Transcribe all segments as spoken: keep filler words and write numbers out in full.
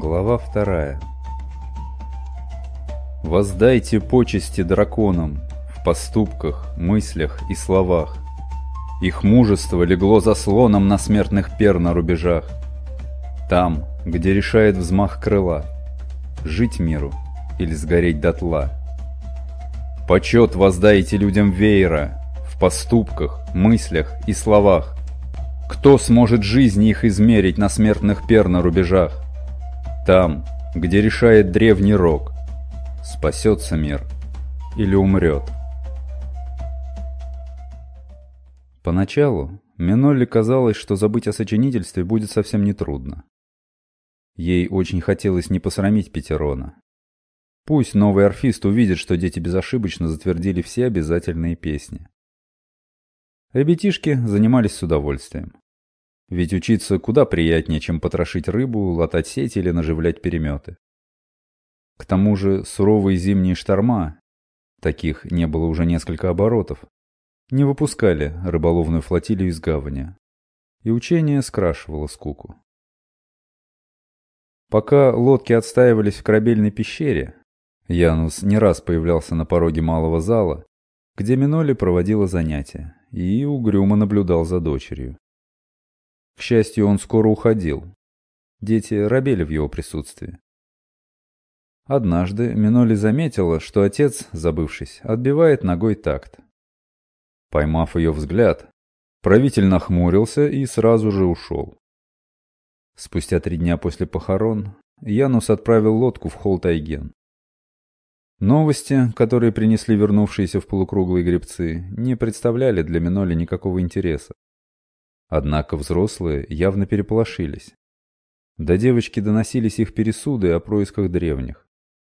Глава вторая. Воздайте почести драконам в поступках, мыслях и словах. Их мужество легло заслоном на смертных пер на рубежах. Там, где решает взмах крыла, жить миру или сгореть дотла. Почет воздайте людям веера в поступках, мыслях и словах. Кто сможет жизни их измерить на смертных пер на рубежах? Там, где решает древний рок, спасется мир или умрет. Поначалу Минолле казалось, что забыть о сочинительстве будет совсем нетрудно. Ей очень хотелось не посрамить Петерона. Пусть новый орфист увидит, что дети безошибочно затвердили все обязательные песни. Ребятишки занимались с удовольствием. Ведь учиться куда приятнее, чем потрошить рыбу, латать сети или наживлять переметы. К тому же суровые зимние шторма, таких не было уже несколько оборотов, не выпускали рыболовную флотилию из гавани, и учение скрашивало скуку. Пока лодки отстаивались в корабельной пещере, Янус не раз появлялся на пороге малого зала, где Минолле проводила занятия, и угрюмо наблюдал за дочерью. К счастью, он скоро уходил. Дети робели в его присутствии. Однажды Минолле заметила, что отец, забывшись, отбивает ногой такт. Поймав ее взгляд, правитель нахмурился и сразу же ушел. Спустя три дня после похорон Янус отправил лодку в Холт-Айген. Новости, которые принесли вернувшиеся в полукруглые гребцы, не представляли для Минолле никакого интереса. Однако взрослые явно переполошились. До девочки доносились их пересуды о происках древних.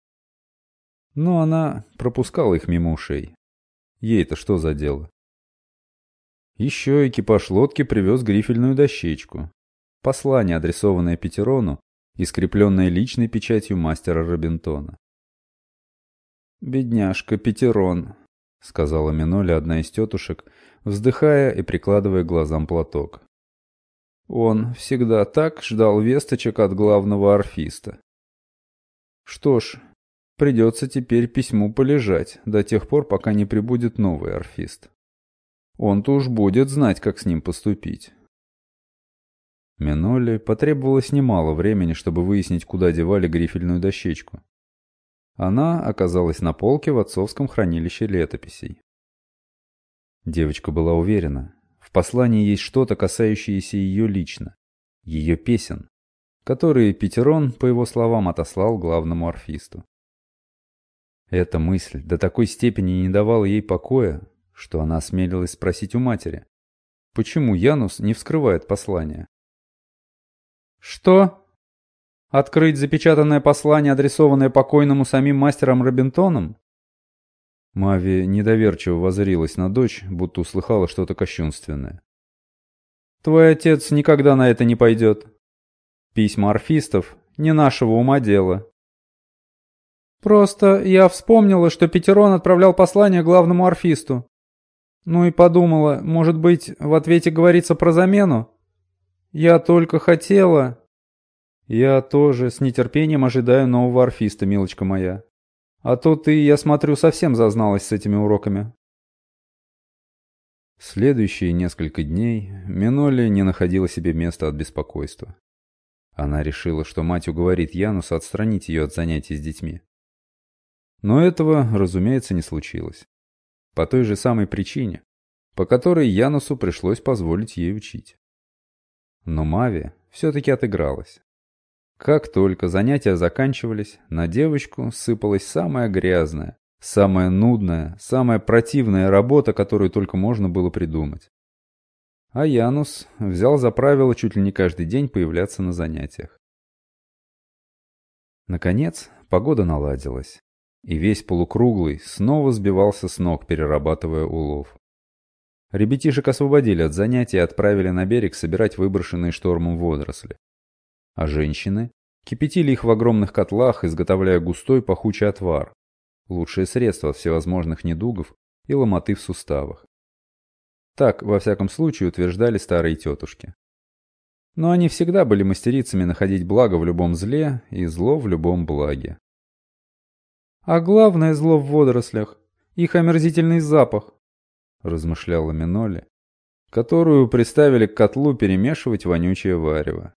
Но она пропускала их мимо ушей. Ей-то что за дело? Еще экипаж лодки привез грифельную дощечку. Послание, адресованное Петерону и скрепленное личной печатью мастера Робинтона. «Бедняжка Петерон», — сказала Минолле одна из тетушек, вздыхая и прикладывая к глазам платок. «Он всегда так ждал весточек от главного орфиста. Что ж, придется теперь письму полежать до тех пор, пока не прибудет новый орфист. Он-то уж будет знать, как с ним поступить». Минолле потребовалось немало времени, чтобы выяснить, куда девали грифельную дощечку. Она оказалась на полке в отцовском хранилище летописей. Девочка была уверена, в послании есть что-то, касающееся ее лично, ее песен, которые Петерон, по его словам, отослал главному орфисту. Эта мысль до такой степени не давала ей покоя, что она осмелилась спросить у матери, почему Янус не вскрывает послание. «Что? Открыть запечатанное послание, адресованное покойному самим мастером Робинтоном?» Мави недоверчиво воззрилась на дочь, будто услыхала что-то кощунственное. «Твой отец никогда на это не пойдет. Письма орфистов не нашего ума дело. Просто я вспомнила, что Петерон отправлял послание главному орфисту. Ну и подумала, может быть, в ответе говорится про замену? Я только хотела...» «Я тоже с нетерпением ожидаю нового орфиста, милочка моя. А то ты, я смотрю, совсем зазналась с этими уроками». Следующие несколько дней Минолле не находила себе места от беспокойства. Она решила, что мать уговорит Януса отстранить ее от занятий с детьми. Но этого, разумеется, не случилось. По той же самой причине, по которой Янусу пришлось позволить ей учить. Но Мави все-таки отыгралась. Как только занятия заканчивались, на девочку сыпалась самая грязная, самая нудная, самая противная работа, которую только можно было придумать. А Янус взял за правило чуть ли не каждый день появляться на занятиях. Наконец, погода наладилась, и весь полукруглый снова сбивался с ног, перерабатывая улов. Ребятишек освободили от занятий и отправили на берег собирать выброшенные штормом водоросли. А женщины кипятили их в огромных котлах, изготовляя густой пахучий отвар, лучшее средство от всевозможных недугов и ломоты в суставах. Так, во всяком случае, утверждали старые тетушки. Но они всегда были мастерицами находить благо в любом зле и зло в любом благе. «А главное зло в водорослях — их омерзительный запах», — размышляла Миноли, которую приставили к котлу перемешивать вонючее варево.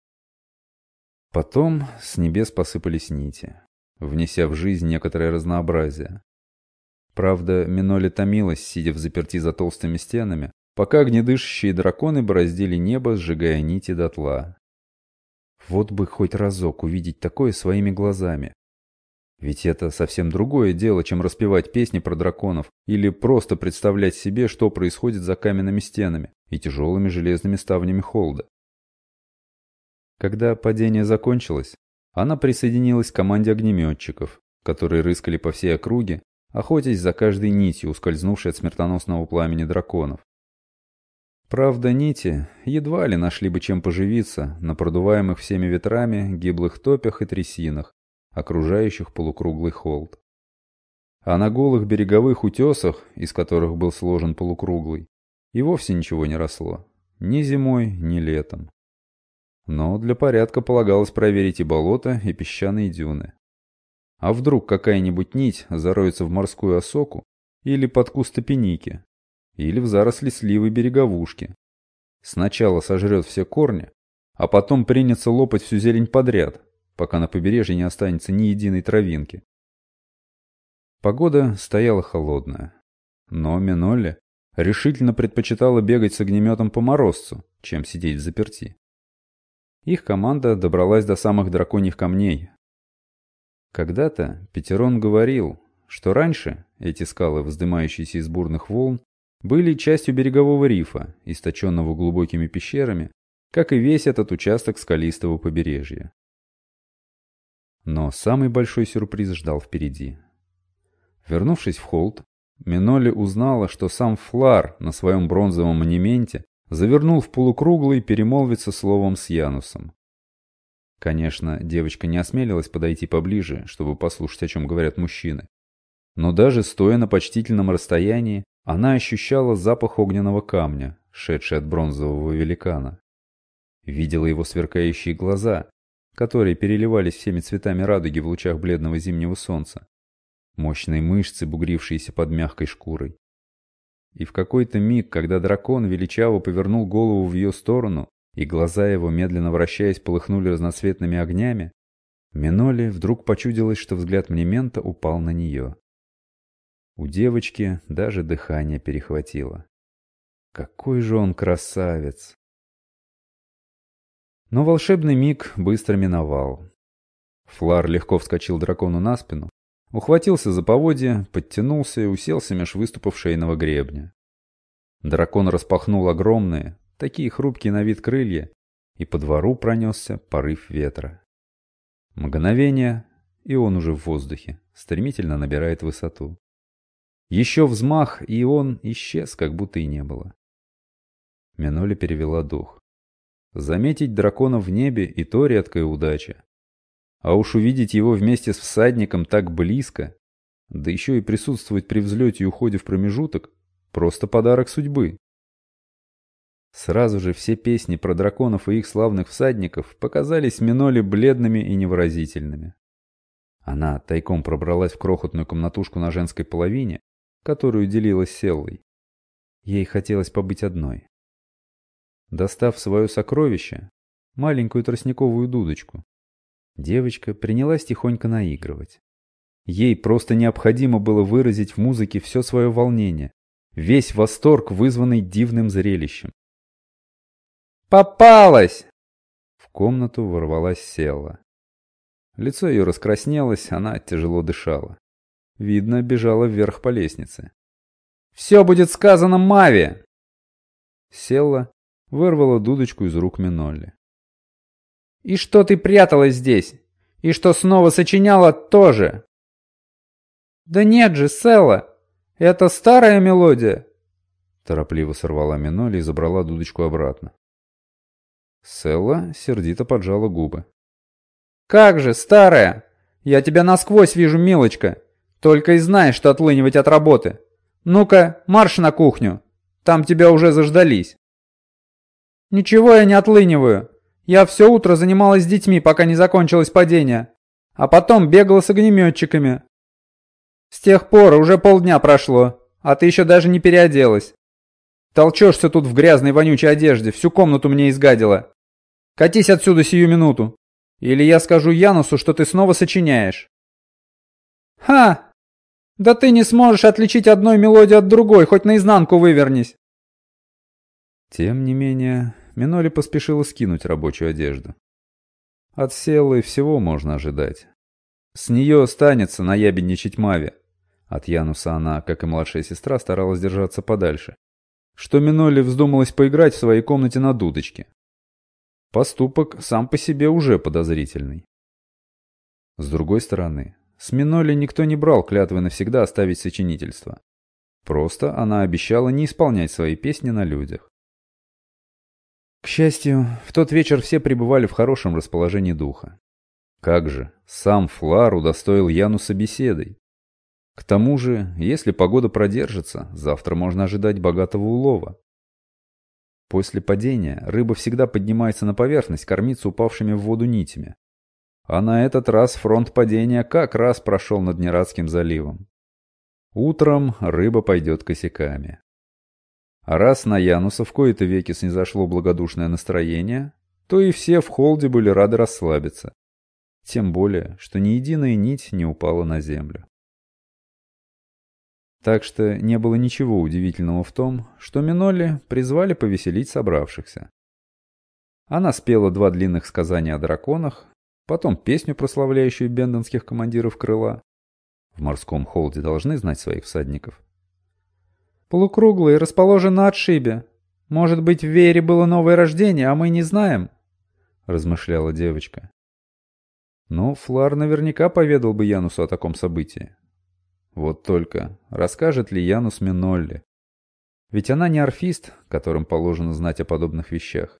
Потом с небес посыпались нити, внеся в жизнь некоторое разнообразие. Правда, Миноли томилась, сидя взаперти за толстыми стенами, пока огнедышащие драконы бороздили небо, сжигая нити дотла. Вот бы хоть разок увидеть такое своими глазами. Ведь это совсем другое дело, чем распевать песни про драконов или просто представлять себе, что происходит за каменными стенами и тяжелыми железными ставнями холда. Когда падение закончилось, она присоединилась к команде огнеметчиков, которые рыскали по всей округе, охотясь за каждой нитью, ускользнувшей от смертоносного пламени драконов. Правда, нити едва ли нашли бы чем поживиться на продуваемых всеми ветрами гиблых топях и трясинах, окружающих полукруглый холд. А на голых береговых утесах, из которых был сложен полукруглый, и вовсе ничего не росло, ни зимой, ни летом. Но для порядка полагалось проверить и болота, и песчаные дюны. А вдруг какая-нибудь нить зароется в морскую осоку или под куст топиники, или в заросли сливы береговушки. Сначала сожрет все корни, а потом принется лопать всю зелень подряд, пока на побережье не останется ни единой травинки. Погода стояла холодная, но Минолли решительно предпочитала бегать с огнеметом по морозцу, чем сидеть взаперти. Их команда добралась до самых драконьих камней. Когда-то Петерон говорил, что раньше эти скалы, вздымающиеся из бурных волн, были частью берегового рифа, источенного глубокими пещерами, как и весь этот участок скалистого побережья. Но самый большой сюрприз ждал впереди. Вернувшись в холд, Миноли узнала, что сам Флар на своем бронзовом монументе завернул в полукруглый перемолвиться словом с Янусом. Конечно, девочка не осмелилась подойти поближе, чтобы послушать, о чем говорят мужчины. Но даже стоя на почтительном расстоянии, она ощущала запах огненного камня, шедший от бронзового великана. Видела его сверкающие глаза, которые переливались всеми цветами радуги в лучах бледного зимнего солнца, мощные мышцы, бугрившиеся под мягкой шкурой. И в какой-то миг, когда дракон величаво повернул голову в ее сторону, и глаза его, медленно вращаясь, полыхнули разноцветными огнями, Миноли вдруг почудилось, что взгляд Мнемента упал на нее. У девочки даже дыхание перехватило. Какой же он красавец! Но волшебный миг быстро миновал. Флар легко вскочил дракону на спину, ухватился за поводья, подтянулся и уселся меж выступов шейного гребня. Дракон распахнул огромные, такие хрупкие на вид крылья, и по двору пронесся порыв ветра. Мгновение, и он уже в воздухе, стремительно набирает высоту. Еще взмах, и он исчез, как будто и не было. Миноли перевела дух. Заметить дракона в небе и то редкая удача. А уж увидеть его вместе с всадником так близко, да еще и присутствовать при взлете и уходе в промежуток, просто подарок судьбы. Сразу же все песни про драконов и их славных всадников показались Миноли бледными и невыразительными. Она тайком пробралась в крохотную комнатушку на женской половине, которую делила с Селлой. Ей хотелось побыть одной. Достав свое сокровище, маленькую тростниковую дудочку, девочка принялась тихонько наигрывать. Ей просто необходимо было выразить в музыке все свое волнение, весь восторг, вызванный дивным зрелищем. «Попалась!» В комнату ворвалась Селла. Лицо ее раскраснелось, она тяжело дышала. Видно, бежала вверх по лестнице. «Все будет сказано Маве!» Селла вырвала дудочку из рук Минолли. «И что ты пряталась здесь? И что снова сочиняла тоже?» «Да нет же, Селла! Это старая мелодия!» Торопливо сорвала Минолли и забрала дудочку обратно. Селла сердито поджала губы. «Как же, старая! Я тебя насквозь вижу, милочка! Только и знаешь, что отлынивать от работы! Ну-ка, марш на кухню! Там тебя уже заждались!» «Ничего я не отлыниваю. Я все утро занималась с детьми, пока не закончилось падение. А потом бегала с огнеметчиками. С тех пор уже полдня прошло, а ты еще даже не переоделась. Толчешься тут в грязной вонючей одежде, всю комнату мне изгадила. Катись отсюда сию минуту. Или я скажу Янусу, что ты снова сочиняешь». «Ха! Да ты не сможешь отличить одной мелодию от другой, хоть наизнанку вывернись». Тем не менее, Миноли поспешила скинуть рабочую одежду. От Селлы всего можно ожидать. С нее останется наябедничать Мави. От Януса она, как и младшая сестра, старалась держаться подальше. Что Миноли вздумалась поиграть в своей комнате на дудочке. Поступок сам по себе уже подозрительный. С другой стороны, с Миноли никто не брал клятвы навсегда оставить сочинительство. Просто она обещала не исполнять свои песни на людях. К счастью, в тот вечер все пребывали в хорошем расположении духа. Как же, сам Флар удостоил Януса беседой. К тому же, если погода продержится, завтра можно ожидать богатого улова. После падения рыба всегда поднимается на поверхность кормиться упавшими в воду нитями. А на этот раз фронт падения как раз прошел над Нерадским заливом. Утром рыба пойдет косяками. А раз на Януса в кои-то веки снизошло благодушное настроение, то и все в холде были рады расслабиться. Тем более, что ни единая нить не упала на землю. Так что не было ничего удивительного в том, что Миноли призвали повеселить собравшихся. Она спела два длинных сказания о драконах, потом песню, прославляющую бендонских командиров крыла. В морском холде должны знать своих всадников. «Полукруглый расположен на отшибе. Может быть, в Веере было новое рождение, а мы не знаем?» — размышляла девочка. Но Флар наверняка поведал бы Янусу о таком событии. Вот только, расскажет ли Янус Минолли? Ведь она не орфист, которым положено знать о подобных вещах.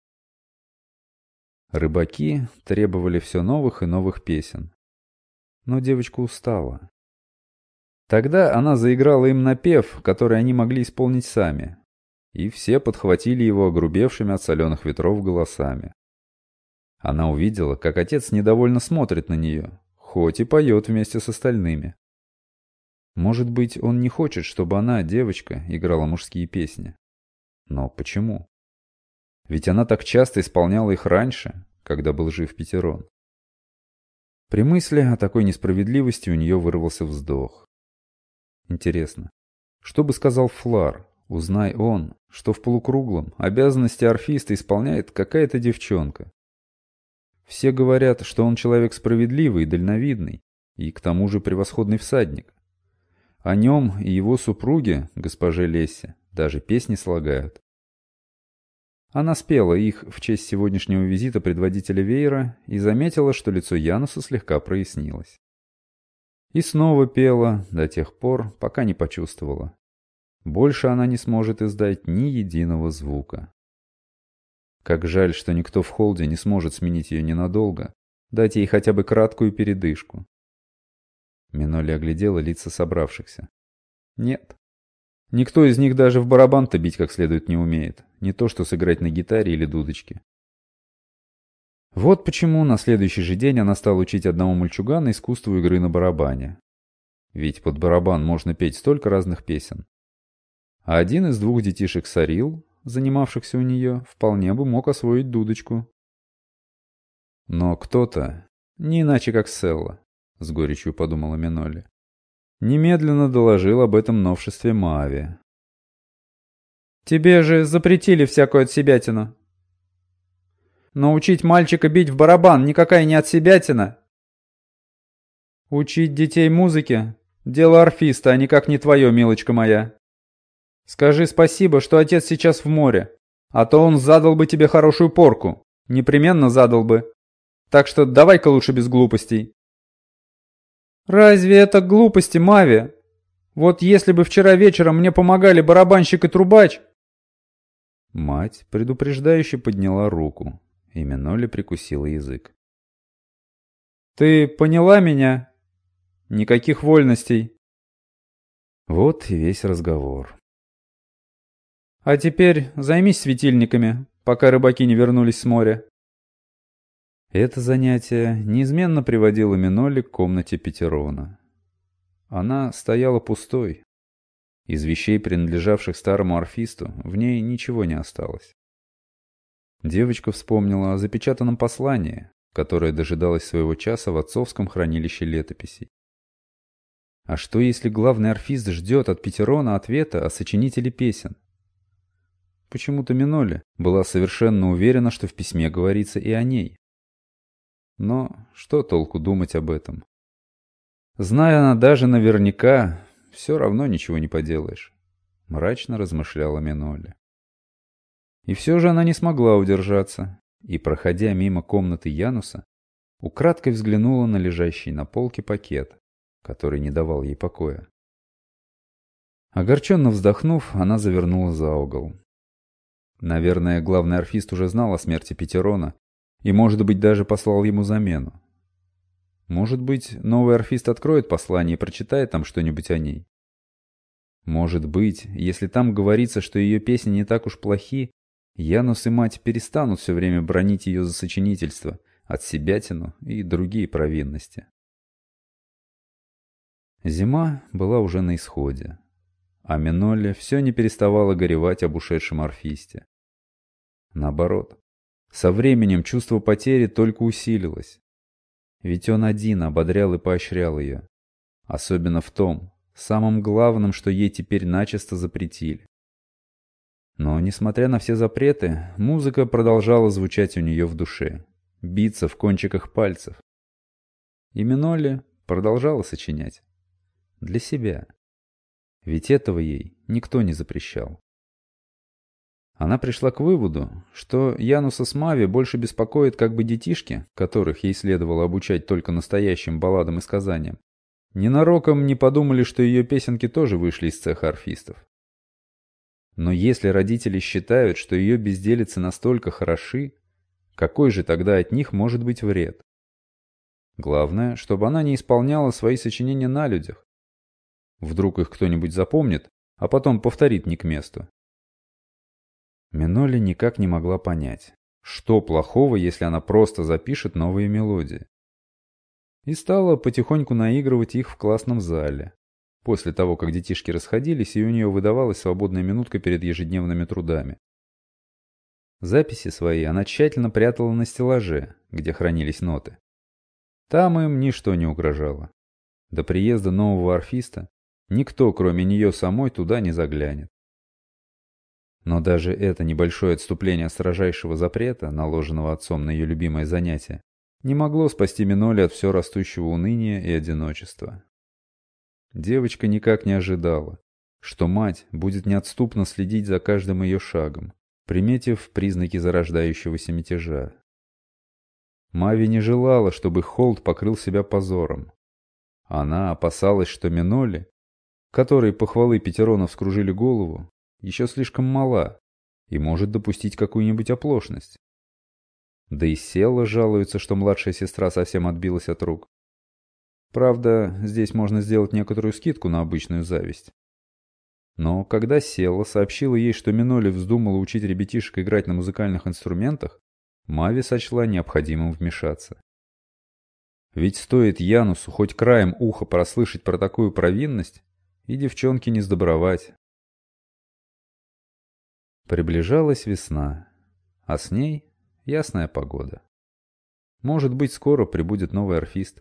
Рыбаки требовали все новых и новых песен. Но девочка устала. Тогда она заиграла им напев, который они могли исполнить сами. И все подхватили его огрубевшими от соленых ветров голосами. Она увидела, как отец недовольно смотрит на нее, хоть и поет вместе с остальными. Может быть, он не хочет, чтобы она, девочка, играла мужские песни. Но почему? Ведь она так часто исполняла их раньше, когда был жив Петерон. При мысли о такой несправедливости у нее вырвался вздох. Интересно, что бы сказал Флар, узнай он, что в полукруглом обязанности орфиста исполняет какая-то девчонка? Все говорят, что он человек справедливый и дальновидный, и к тому же превосходный всадник. О нем и его супруге, госпоже Лессе, даже песни слагают. Она спела их в честь сегодняшнего визита предводителя веера и заметила, что лицо Януса слегка прояснилось. И снова пела до тех пор, пока не почувствовала. Больше она не сможет издать ни единого звука. Как жаль, что никто в холде не сможет сменить ее ненадолго, дать ей хотя бы краткую передышку. Миноли оглядела лица собравшихся. Нет. Никто из них даже в барабан-то бить как следует не умеет, не то что сыграть на гитаре или дудочке. Вот почему на следующий же день она стала учить одного мальчугана искусству игры на барабане. Ведь под барабан можно петь столько разных песен. А один из двух детишек Сарил, занимавшихся у нее, вполне бы мог освоить дудочку. Но кто-то, не иначе как Селла, с горечью подумала Миноли, немедленно доложил об этом новшестве Мааве. «Тебе же запретили всякую отсебятину. Но учить мальчика бить в барабан никакая не отсебятина. Учить детей музыке — дело орфиста, а никак не твое, милочка моя. Скажи спасибо, что отец сейчас в море, а то он задал бы тебе хорошую порку, непременно задал бы. Так что давай-ка лучше без глупостей». «Разве это глупости, Мави? Вот если бы вчера вечером мне помогали барабанщик и трубач...» Мать предупреждающе подняла руку, и Миноли прикусила язык. «Ты поняла меня? Никаких вольностей». Вот и весь разговор. «А теперь займись светильниками. пока рыбаки не вернулись с моря. Это занятие неизменно приводило Минолли к комнате Петерона. Она стояла пустой. Из вещей, принадлежавших старому орфисту, в ней ничего не осталось. Девочка вспомнила о запечатанном послании, которое дожидалось своего часа в отцовском хранилище летописей. А что, если главный орфист ждет от Петерона ответа о сочинителе песен? Почему-то Минолли была совершенно уверена, что в письме говорится и о ней. Но что толку думать об этом? Зная она даже наверняка, все равно ничего не поделаешь, мрачно размышляла Минолли. И все же она не смогла удержаться, и, проходя мимо комнаты Януса, украдкой взглянула на лежащий на полке пакет, который не давал ей покоя. Огорченно вздохнув, она завернула за угол. Наверное, главный орфист уже знал о смерти Петерона и, может быть, даже послал ему замену. Может быть, новый орфист откроет послание и прочитает там что-нибудь о ней. Может быть, если там говорится, что ее песни не так уж плохи, Янус и мать перестанут все время бранить ее за сочинительство, отсебятину и другие провинности. Зима была уже на исходе, а Минолли все не переставала горевать об ушедшем орфисте. Наоборот, со временем чувство потери только усилилось. Ведь он один ободрял и поощрял ее. Особенно в том, самом главном, что ей теперь начисто запретили. Но, несмотря на все запреты, музыка продолжала звучать у нее в душе, биться в кончиках пальцев. И Минолли продолжала сочинять. Для себя. Ведь этого ей никто не запрещал. Она пришла к выводу, что Януса с Мави больше беспокоит как бы детишки, которых ей следовало обучать только настоящим балладам и сказаниям. Ненароком не подумали, что ее песенки тоже вышли из цеха орфистов. Но если родители считают, что ее безделицы настолько хороши, какой же тогда от них может быть вред? Главное, чтобы она не исполняла свои сочинения на людях. Вдруг их кто-нибудь запомнит, а потом повторит не к месту. Минолли никак не могла понять, что плохого, если она просто запишет новые мелодии. И стала потихоньку наигрывать их в классном зале, после того, как детишки расходились, и у нее выдавалась свободная минутка перед ежедневными трудами. Записи свои она тщательно прятала на стеллаже, где хранились ноты. Там им ничто не угрожало. До приезда нового орфиста никто, кроме нее самой, туда не заглянет. Но даже это небольшое отступление от строжайшего запрета, наложенного отцом на ее любимое занятие, не могло спасти Минолли от все растущего уныния и одиночества. Девочка никак не ожидала, что мать будет неотступно следить за каждым ее шагом, приметив признаки зарождающегося мятежа. Мави не желала, чтобы Холд покрыл себя позором. Она опасалась, что Минолли, которой похвалы Петерона вскружили голову, еще слишком мала и может допустить какую-нибудь оплошность. Да и Селла жалуется, что младшая сестра совсем отбилась от рук. Правда, здесь можно сделать некоторую скидку на обычную зависть. Но когда Селла сообщила ей, что Минолли вздумала учить ребятишек играть на музыкальных инструментах, Мави сочла необходимым вмешаться. Ведь стоит Янусу хоть краем уха прослышать про такую провинность, и девчонке не сдобровать. Приближалась весна, а с ней ясная погода. Может быть, скоро прибудет новый орфист.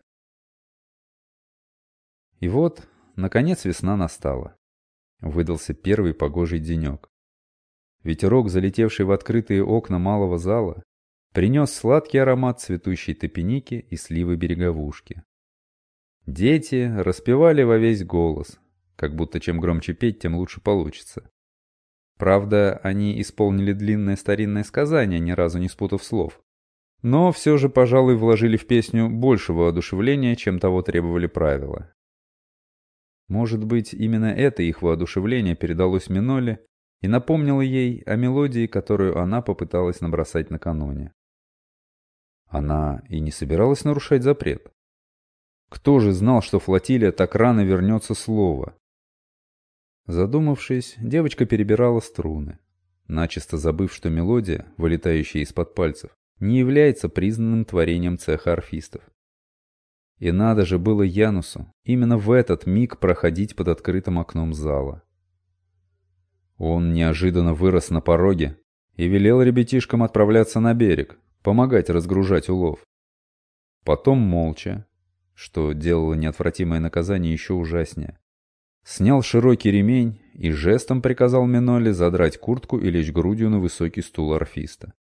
И вот, наконец, весна настала. Выдался первый погожий денек. Ветерок, залетевший в открытые окна малого зала, принес сладкий аромат цветущей топиники и сливы-береговушки. Дети распевали во весь голос, как будто чем громче петь, тем лучше получится. Правда, они исполнили длинное старинное сказание, ни разу не спутав слов. Но все же, пожалуй, вложили в песню больше воодушевления, чем того требовали правила. Может быть, именно это их воодушевление передалось Минолли и напомнило ей о мелодии, которую она попыталась набросать накануне. Она и не собиралась нарушать запрет. Кто же знал, что флотилия так рано вернется снова? Задумавшись, девочка перебирала струны. начисто забыв, что мелодия, вылетающая из-под пальцев, не является признанным творением цеха орфистов. И надо же было Янусу именно в этот миг проходить под открытым окном зала. Он неожиданно вырос на пороге и велел ребятишкам отправляться на берег, помогать разгружать улов. Потом молча, что делало неотвратимое наказание еще ужаснее, снял широкий ремень и жестом приказал Миноле задрать куртку и лечь грудью на высокий стул орфиста.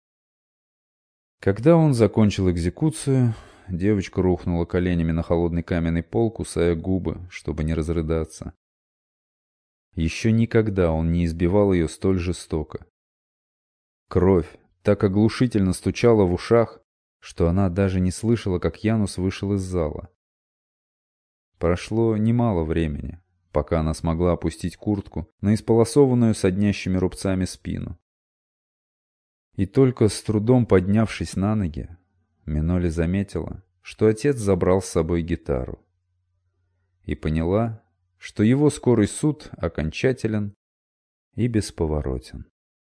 Когда он закончил экзекуцию, девочка рухнула коленями на холодный каменный пол, кусая губы, чтобы не разрыдаться. Еще никогда он не избивал ее столь жестоко. Кровь так оглушительно стучала в ушах, что она даже не слышала, как Янус вышел из зала. Прошло немало времени, пока она смогла опустить куртку на исполосованную соднящими рубцами спину. И только с трудом поднявшись на ноги, Миноле заметила, что отец забрал с собой гитару. И поняла, что его скорый суд окончателен и бесповоротен.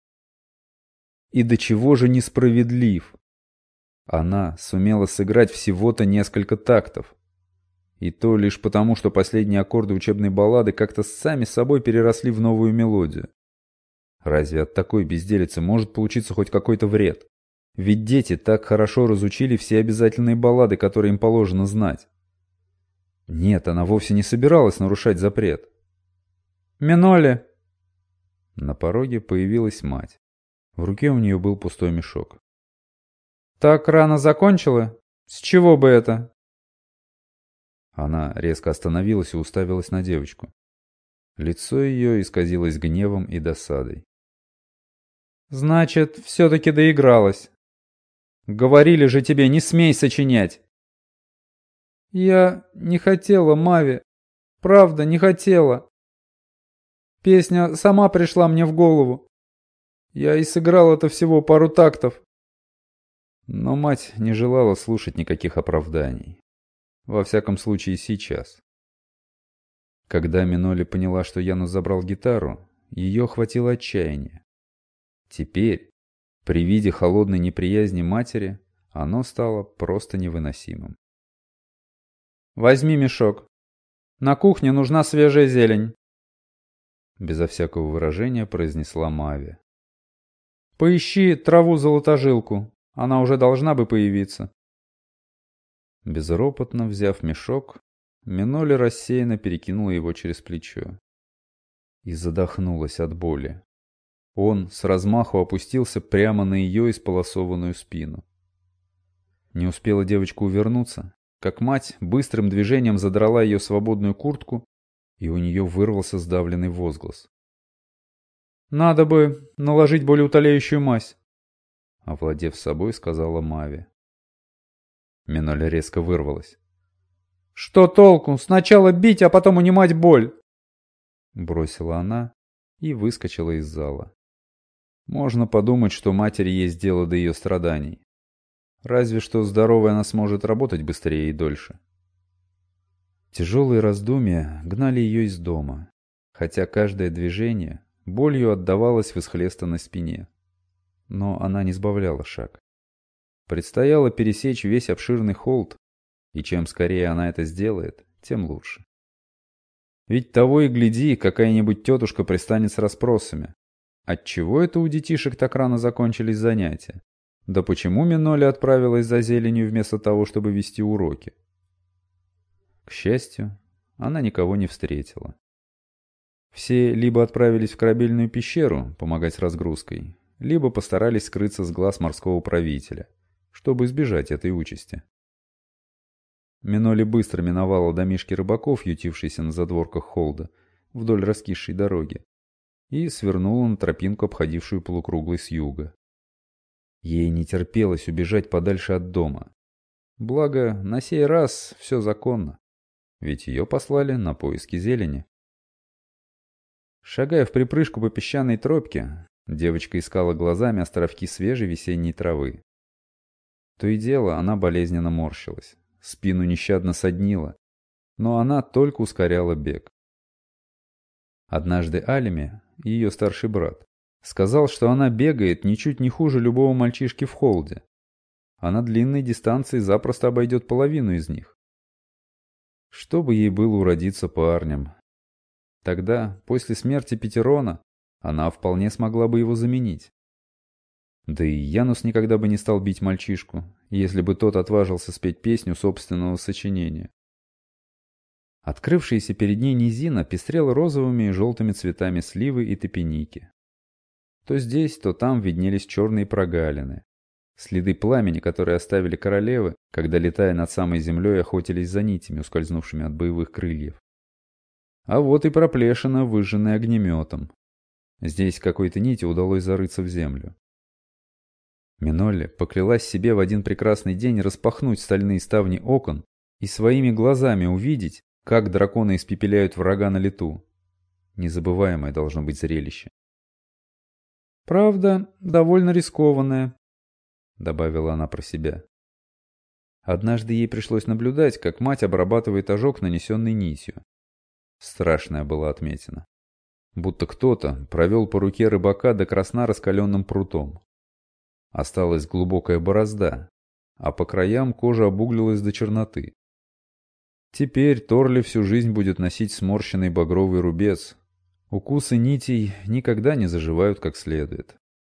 И до чего же несправедлив! Она сумела сыграть всего-то несколько тактов. И то лишь потому, что последние аккорды учебной баллады как-то сами собой переросли в новую мелодию. Разве от такой безделицы может получиться хоть какой-то вред? Ведь дети так хорошо разучили все обязательные баллады, которые им положено знать. Нет, она вовсе не собиралась нарушать запрет. «Миноле!» На пороге появилась мать. В руке у нее был пустой мешок. «Так рано закончила? С чего бы это?» Она резко остановилась и уставилась на девочку. Лицо ее исказилось гневом и досадой. «Значит, все-таки доигралась. Говорили же тебе, не смей сочинять!» «Я не хотела, Мави. Правда, не хотела. Песня сама пришла мне в голову. Я и сыграл это всего пару тактов». Но мать не желала слушать никаких оправданий. Во всяком случае, сейчас. Когда Миноле поняла, что Янус забрал гитару, ее охватило отчаяние. Теперь, при виде холодной неприязни матери, оно стало просто невыносимым. «Возьми мешок. На кухне нужна свежая зелень», — безо всякого выражения произнесла Мави. «Поищи траву-золотожилку. Она уже должна бы появиться». Безропотно взяв мешок, Миноле рассеянно перекинула его через плечо. И задохнулась от боли. Он с размаху опустился прямо на ее исполосованную спину. Не успела девочка увернуться, как мать быстрым движением задрала ее свободную куртку, и у нее вырвался сдавленный возглас. «Надо бы наложить болеутоляющую мазь», — овладев собой, сказала Мави. Миноле резко вырвалась. «Что толку? Сначала бить, а потом унимать боль!» Бросила она и выскочила из зала. Можно подумать, что матери есть дело до ее страданий. Разве что здоровой она сможет работать быстрее и дольше. Тяжелые раздумья гнали ее из дома, хотя каждое движение болью отдавалось в исхлестанной спине. Но она не сбавляла шаг. Предстояло пересечь весь обширный холд, и чем скорее она это сделает, тем лучше. Ведь того и гляди, какая-нибудь тетушка пристанет с расспросами. Отчего это у детишек так рано закончились занятия? Да почему Миноле отправилась за зеленью вместо того, чтобы вести уроки? К счастью, она никого не встретила. Все либо отправились в корабельную пещеру помогать с разгрузкой, либо постарались скрыться с глаз морского правителя, чтобы избежать этой участи. Миноле быстро миновала домишки рыбаков, ютившиеся на задворках холда, вдоль раскисшей дороги, и свернула на тропинку, обходившую полукруглый с юга. Ей не терпелось убежать подальше от дома. Благо, на сей раз все законно, ведь ее послали на поиски зелени. Шагая в припрыжку по песчаной тропке, девочка искала глазами островки свежей весенней травы. То и дело она болезненно морщилась, спину нещадно соднила, но она только ускоряла бег. Однажды Алиме, ее старший брат, Сказал, что она бегает ничуть не хуже любого мальчишки в холде, а на длинной дистанции запросто обойдет половину из них. Чтобы ей было уродиться парнем. Тогда, после смерти Петерона, она вполне смогла бы его заменить. Да и Янус никогда бы не стал бить мальчишку, если бы тот отважился спеть песню собственного сочинения. Открывшаяся перед ней низина пестрела розовыми и желтыми цветами сливы и топиники. То здесь, то там виднелись черные прогалины, следы пламени, которые оставили королевы, когда, летая над самой землей, охотились за нитями, ускользнувшими от боевых крыльев. А вот и проплешина, выжженная огнеметом. Здесь какой-то нити удалось зарыться в землю. Минолли поклялась себе в один прекрасный день распахнуть стальные ставни окон и своими глазами увидеть, как драконы испепеляют врага на лету. Незабываемое должно быть зрелище. «Правда, довольно рискованное», — добавила она про себя. Однажды ей пришлось наблюдать, как мать обрабатывает ожог, нанесенный нитью. Страшная была отметина. Будто кто-то провел по руке рыбака до красна раскаленным прутом. Осталась глубокая борозда, а по краям кожа обуглилась до черноты. Теперь Торли всю жизнь будет носить сморщенный багровый рубец. Укусы нитей никогда не заживают как следует.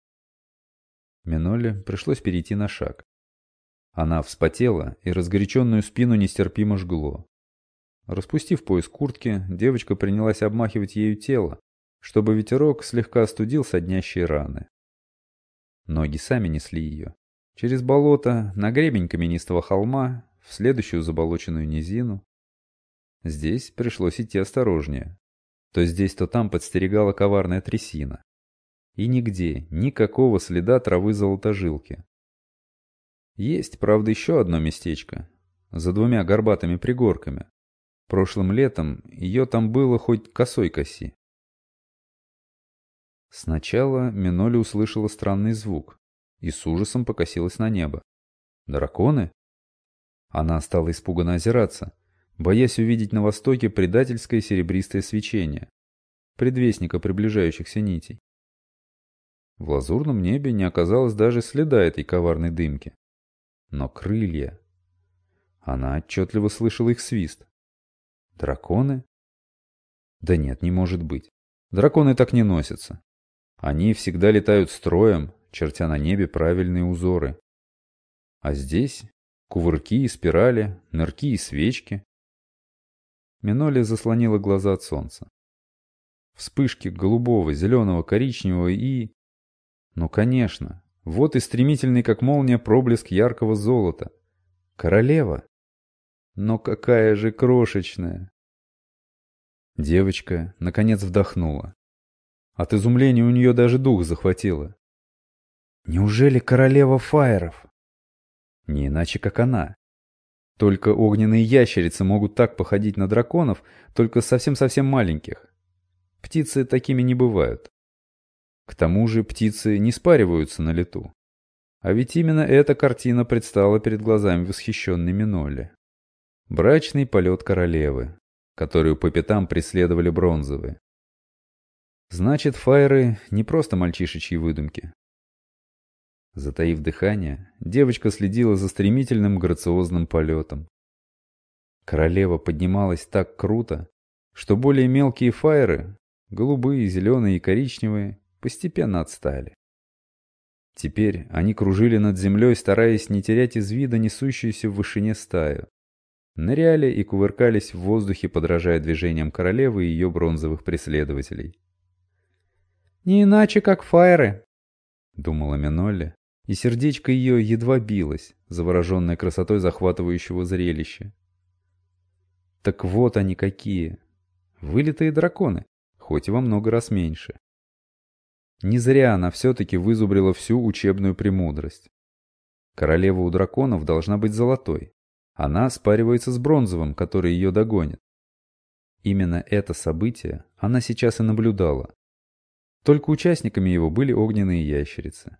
Минолли пришлось перейти на шаг. Она вспотела, и разгоряченную спину нестерпимо жгло. Распустив пояс куртки, девочка принялась обмахивать ею тело, чтобы ветерок слегка остудил соднящие раны. Ноги сами несли ее. Через болото, на гребень каменистого холма, в следующую заболоченную низину. Здесь пришлось идти осторожнее. То здесь, то там подстерегала коварная трясина. И нигде никакого следа травы золотожилки. Есть, правда, еще одно местечко. За двумя горбатыми пригорками. Прошлым летом ее там было хоть косой коси. Сначала Минолли услышала странный звук и с ужасом покосилась на небо. Драконы? Она стала испуганно озираться, боясь увидеть на востоке предательское серебристое свечение, предвестника приближающихся нитей. В лазурном небе не оказалось даже следа этой коварной дымки. Но крылья... Она отчетливо слышала их свист. Драконы? Да нет, не может быть. Драконы так не носятся. Они всегда летают строем, чертя на небе правильные узоры. А здесь кувырки и спирали, нырки и свечки. Минолли заслонила глаза от солнца. Вспышки голубого, зеленого, коричневого и... Ну, конечно, вот и стремительный, как молния, проблеск яркого золота. Королева. Но какая же крошечная. Девочка, наконец, вдохнула. От изумления у нее даже дух захватило. Неужели королева фаеров? Не иначе, как она. Только огненные ящерицы могут так походить на драконов, только совсем-совсем маленьких. Птицы такими не бывают. К тому же птицы не спариваются на лету. А ведь именно эта картина предстала перед глазами восхищенной Минолли. Брачный полет королевы, которую по пятам преследовали бронзовые. Значит, фаеры не просто мальчишечьи выдумки. Затаив дыхание, девочка следила за стремительным грациозным полетом. Королева поднималась так круто, что более мелкие фаеры, голубые, зеленые и коричневые, постепенно отстали. Теперь они кружили над землей, стараясь не терять из вида несущуюся в вышине стаю. Ныряли и кувыркались в воздухе, подражая движениям королевы и ее бронзовых преследователей. «Не иначе, как фаеры», — думала Минолли, и сердечко ее едва билось, завороженное красотой захватывающего зрелища. Так вот они какие. Вылитые драконы, хоть и во много раз меньше. Не зря она все-таки вызубрила всю учебную премудрость. Королева у драконов должна быть золотой. Она спаривается с бронзовым, который ее догонит. Именно это событие она сейчас и наблюдала. Только участниками его были огненные ящерицы.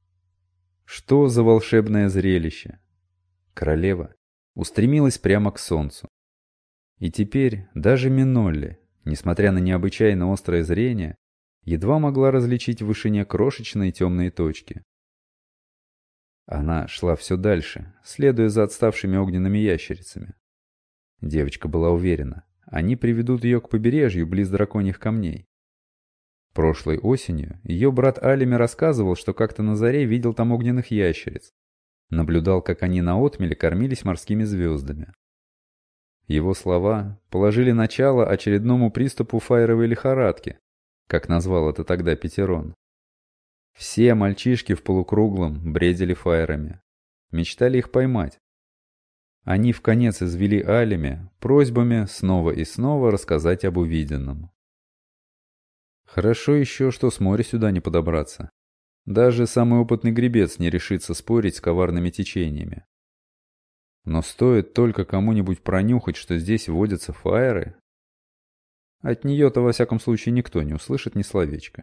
Что за волшебное зрелище! Королева устремилась прямо к солнцу. И теперь даже Минолли, несмотря на необычайно острое зрение, едва могла различить в вышине крошечные темные точки. Она шла все дальше, следуя за отставшими огненными ящерицами. Девочка была уверена, они приведут ее к побережью близ драконьих камней. Прошлой осенью ее брат Алими рассказывал, что как-то на заре видел там огненных ящериц. Наблюдал, как они на отмеле кормились морскими звездами. Его слова положили начало очередному приступу фаеровой лихорадки, как назвал это тогда Петерон. Все мальчишки в полукруглом бредили фаерами, мечтали их поймать. Они вконец извели Алими просьбами снова и снова рассказать об увиденном. Хорошо еще, что с моря сюда не подобраться. Даже самый опытный гребец не решится спорить с коварными течениями. Но стоит только кому-нибудь пронюхать, что здесь водятся фаеры, от нее-то во всяком случае никто не услышит ни словечка.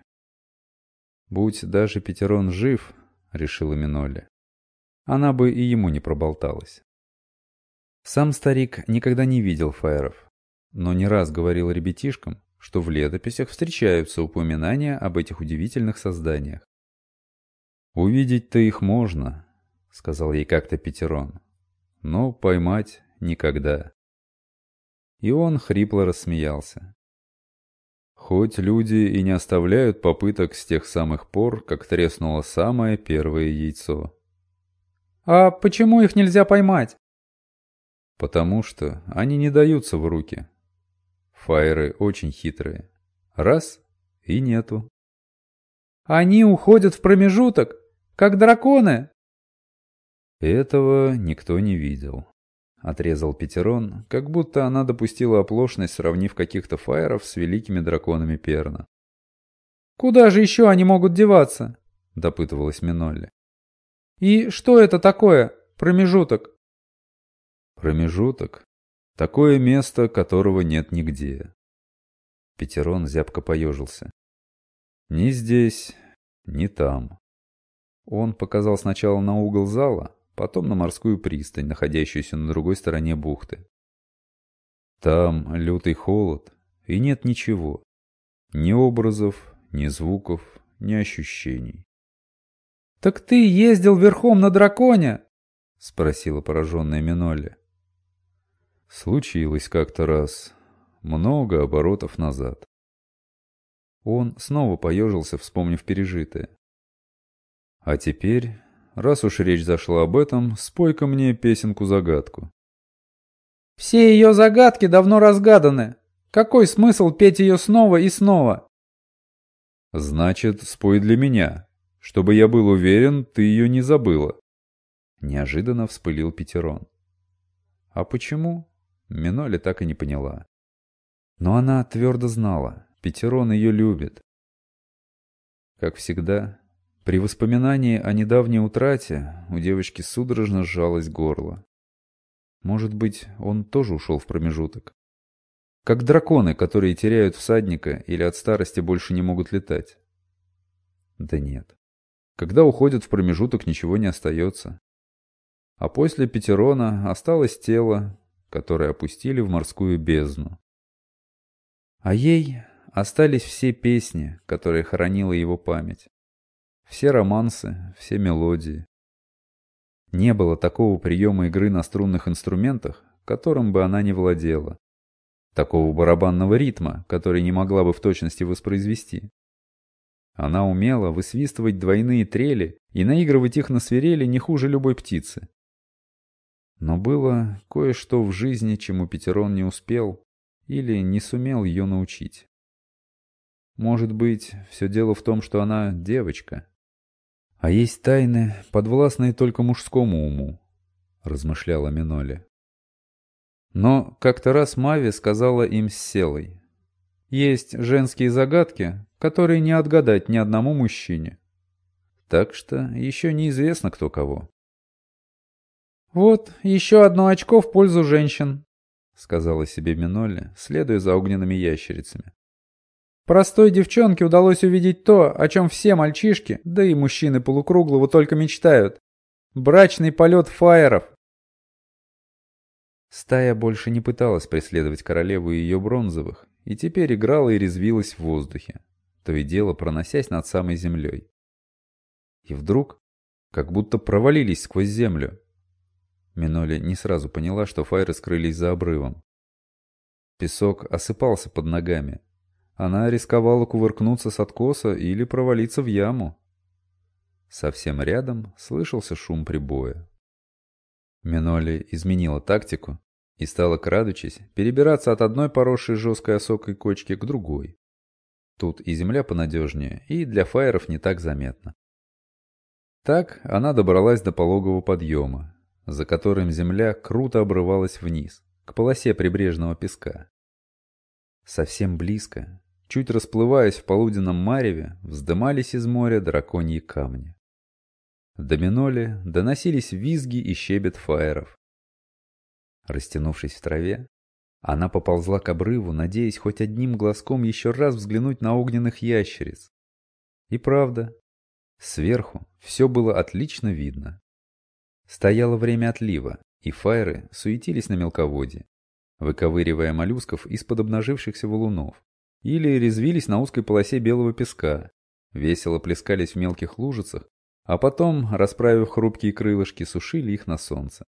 Будь даже Петерон жив, решила Минолли, она бы и ему не проболталась. Сам старик никогда не видел фаеров, но не раз говорил ребятишкам, что в летописях встречаются упоминания об этих удивительных созданиях. «Увидеть-то их можно», — сказал ей как-то Петерон, — «но поймать никогда». И он хрипло рассмеялся. Хоть люди и не оставляют попыток с тех самых пор, как треснуло самое первое яйцо. «А почему их нельзя поймать?» «Потому что они не даются в руки. Фаеры очень хитрые. Раз — и нету». «Они уходят в промежуток, как драконы». «Этого никто не видел», — отрезал Петерон, как будто она допустила оплошность, сравнив каких-то фаеров с великими драконами Перна. «Куда же еще они могут деваться?» — допытывалась Минолли. «И что это такое, промежуток?» «Промежуток? Такое место, которого нет нигде». Петерон зябко поежился. «Ни здесь, ни там». Он показал сначала на угол зала, потом на морскую пристань, находящуюся на другой стороне бухты. Там лютый холод, и нет ничего. Ни образов, ни звуков, ни ощущений. «Так ты ездил верхом на драконе?» — спросила пораженная Минолли. Случилось как-то раз, много оборотов назад. Он снова поежился, вспомнив пережитое. А теперь, раз уж речь зашла об этом, спой-ка мне песенку-загадку. «Все ее загадки давно разгаданы. Какой смысл петь ее снова и снова?» «Значит, спой для меня, чтобы я был уверен, ты ее не забыла». Неожиданно вспылил Петерон. А почему? Минолли так и не поняла. Но она твердо знала, Петерон ее любит. Как всегда, при воспоминании о недавней утрате у девочки судорожно сжалось горло. Может быть, он тоже ушел в промежуток. Как драконы, которые теряют всадника или от старости больше не могут летать. Да нет. Когда уходят в промежуток, ничего не остается. А после Петерона осталось тело, которое опустили в морскую бездну. А ей остались все песни, которые хоронила его память. Все романсы, все мелодии. Не было такого приема игры на струнных инструментах, которым бы она не владела. Такого барабанного ритма, который не могла бы в точности воспроизвести. Она умела высвистывать двойные трели и наигрывать их на свирели не хуже любой птицы. Но было кое-что в жизни, чему Петерон не успел или не сумел ее научить. Может быть, все дело в том, что она девочка. А есть тайны, подвластные только мужскому уму, размышляла Минолли. Но как-то раз Мави сказала им с Селой: есть женские загадки, которые не отгадать ни одному мужчине. Так что еще неизвестно, кто кого. «Вот еще одно очко в пользу женщин», — сказала себе Минолли, следуя за огненными ящерицами. «Простой девчонке удалось увидеть то, о чем все мальчишки, да и мужчины полукруглого только мечтают. Брачный полет фаеров». Стая больше не пыталась преследовать королеву и ее бронзовых, и теперь играла и резвилась в воздухе, то и дело проносясь над самой землей. И вдруг как будто провалились сквозь землю. Миноли не сразу поняла, что фаеры скрылись за обрывом. Песок осыпался под ногами. Она рисковала кувыркнуться с откоса или провалиться в яму. Совсем рядом слышался шум прибоя. Миноли изменила тактику и стала, крадучись, перебираться от одной поросшей жесткой осокой кочки к другой. Тут и земля понадежнее, и для фаеров не так заметно. Так она добралась до пологого подъема, за которым земля круто обрывалась вниз, к полосе прибрежного песка. Совсем близко, чуть расплываясь в полуденном мареве, вздымались из моря драконьи камни. До Миноли доносились визги и щебет фаеров. Растянувшись в траве, она поползла к обрыву, надеясь хоть одним глазком еще раз взглянуть на огненных ящериц. И правда, сверху все было отлично видно. Стояло время отлива, и фаеры суетились на мелководье, выковыривая моллюсков из-под обнажившихся валунов, или резвились на узкой полосе белого песка, весело плескались в мелких лужицах, а потом, расправив хрупкие крылышки, сушили их на солнце.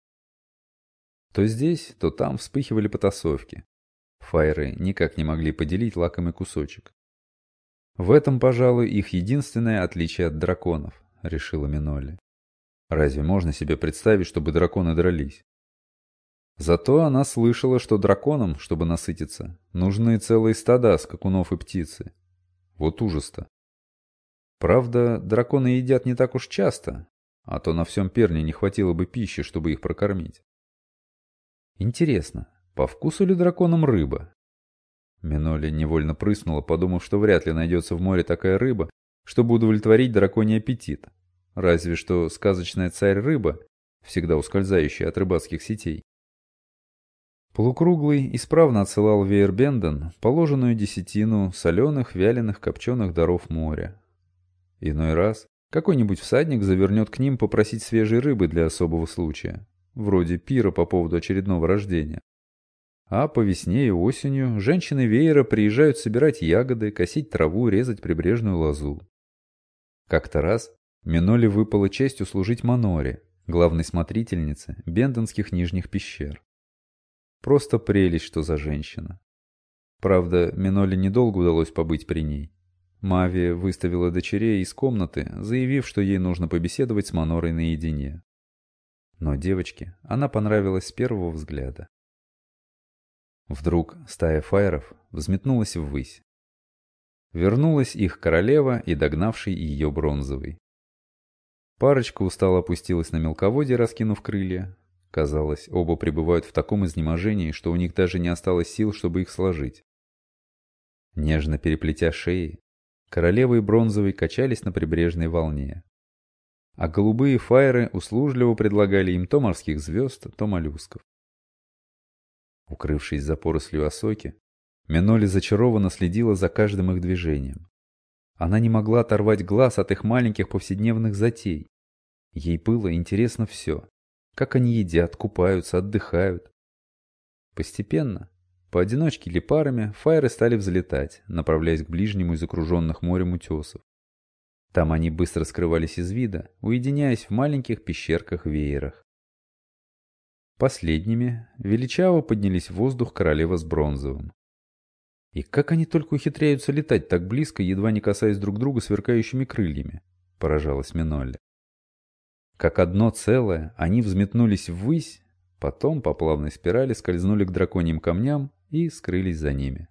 То здесь, то там вспыхивали потасовки. Фаеры никак не могли поделить лакомый кусочек. В этом, пожалуй, их единственное отличие от драконов, решила Миноли. Разве можно себе представить, чтобы драконы дрались? Зато она слышала, что драконам, чтобы насытиться, нужны целые стада скакунов и птицы. Вот ужас-то. Правда, драконы едят не так уж часто, а то на всем Перне не хватило бы пищи, чтобы их прокормить. Интересно, по вкусу ли драконам рыба? Миноли невольно прыснула, подумав, что вряд ли найдется в море такая рыба, чтобы удовлетворить драконий аппетит. Разве что сказочная царь-рыба, всегда ускользающая от рыбацких сетей. Полукруглый исправно отсылал Вейербенден положенную десятину соленых, вяленых, копченых даров моря. Иной раз какой-нибудь всадник завернет к ним попросить свежей рыбы для особого случая, вроде пира по поводу очередного рождения. А по весне и осенью женщины Веера приезжают собирать ягоды, косить траву, резать прибрежную лозу. Как-то раз Миноли выпала честь услужить Маноре, главной смотрительнице бенденских нижних пещер. Просто прелесть, что за женщина. Правда, Миноли недолго удалось побыть при ней. Мавия выставила дочерей из комнаты, заявив, что ей нужно побеседовать с Манорой наедине. Но девочке она понравилась с первого взгляда. Вдруг стая фаеров взметнулась ввысь. Вернулась их королева и догнавший ее бронзовый. Парочка устало опустилась на мелководье, раскинув крылья. Казалось, оба пребывают в таком изнеможении, что у них даже не осталось сил, чтобы их сложить. Нежно переплетя шеи, королева и бронзовый качались на прибрежной волне. А голубые фаеры услужливо предлагали им то морских звезд, то моллюсков. Укрывшись за порослью осоки, Миноли зачарованно следила за каждым их движением. Она не могла оторвать глаз от их маленьких повседневных затей. Ей было интересно все. Как они едят, купаются, отдыхают. Постепенно, поодиночке или парами, фаеры стали взлетать, направляясь к ближнему из окруженных морем утесов. Там они быстро скрывались из вида, уединяясь в маленьких пещерках-веерах. Последними величаво поднялись в воздух королева с бронзовым. И как они только ухитряются летать так близко, едва не касаясь друг друга сверкающими крыльями, поражалась Миноли. Как одно целое, они взметнулись ввысь, потом по плавной спирали скользнули к драконьим камням и скрылись за ними.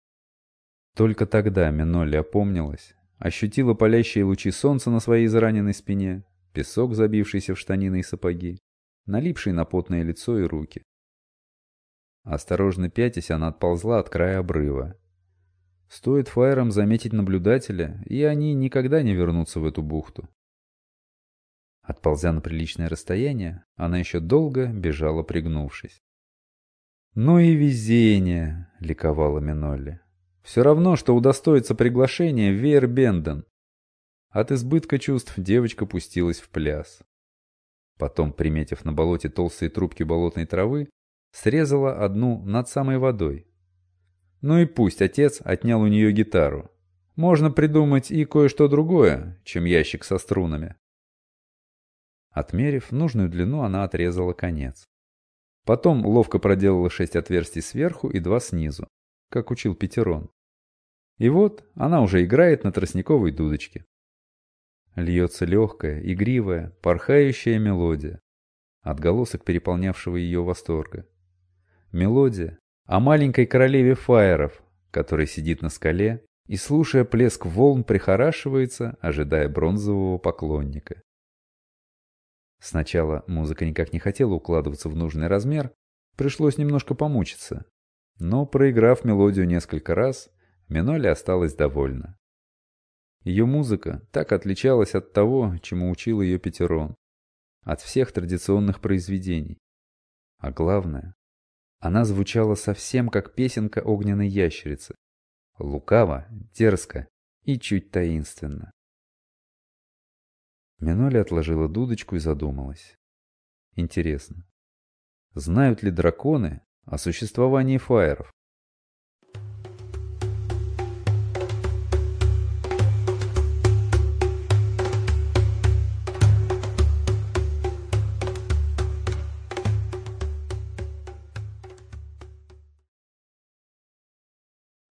Только тогда Миноли опомнилась, ощутила палящие лучи солнца на своей израненной спине, песок, забившийся в штанины и сапоги, налипший на потное лицо и руки. Осторожно пятясь, она отползла от края обрыва. Стоит фаерам заметить наблюдателя, и они никогда не вернутся в эту бухту. Отползя на приличное расстояние, она еще долго бежала, пригнувшись. «Ну и везение!» — ликовала Миноли. «Все равно, что удостоится приглашения в Вейербенден». От избытка чувств девочка пустилась в пляс. Потом, приметив на болоте толстые трубки болотной травы, срезала одну над самой водой. Ну и пусть отец отнял у нее гитару. можно придумать и кое-что другое, чем ящик со струнами. Отмерив нужную длину, она отрезала конец. Потом ловко проделала шесть отверстий сверху и два снизу, как учил Петерон. И вот она уже играет на тростниковой дудочке. Льется легкая, игривая, порхающая мелодия, отголосок переполнявшего ее восторга. Мелодия о маленькой королеве фаеров, которая сидит на скале и, слушая плеск волн, прихорашивается, ожидая бронзового поклонника. Сначала музыка никак не хотела укладываться в нужный размер, пришлось немножко помучиться. Но, проиграв мелодию несколько раз, Миноли осталась довольна. Ее музыка так отличалась от того, чему учил ее Петерон, от всех традиционных произведений. А главное, она звучала совсем как песенка огненной ящерицы. Лукаво, дерзко и чуть таинственно. Миноли отложила дудочку и задумалась. Интересно, знают ли драконы о существовании фаеров?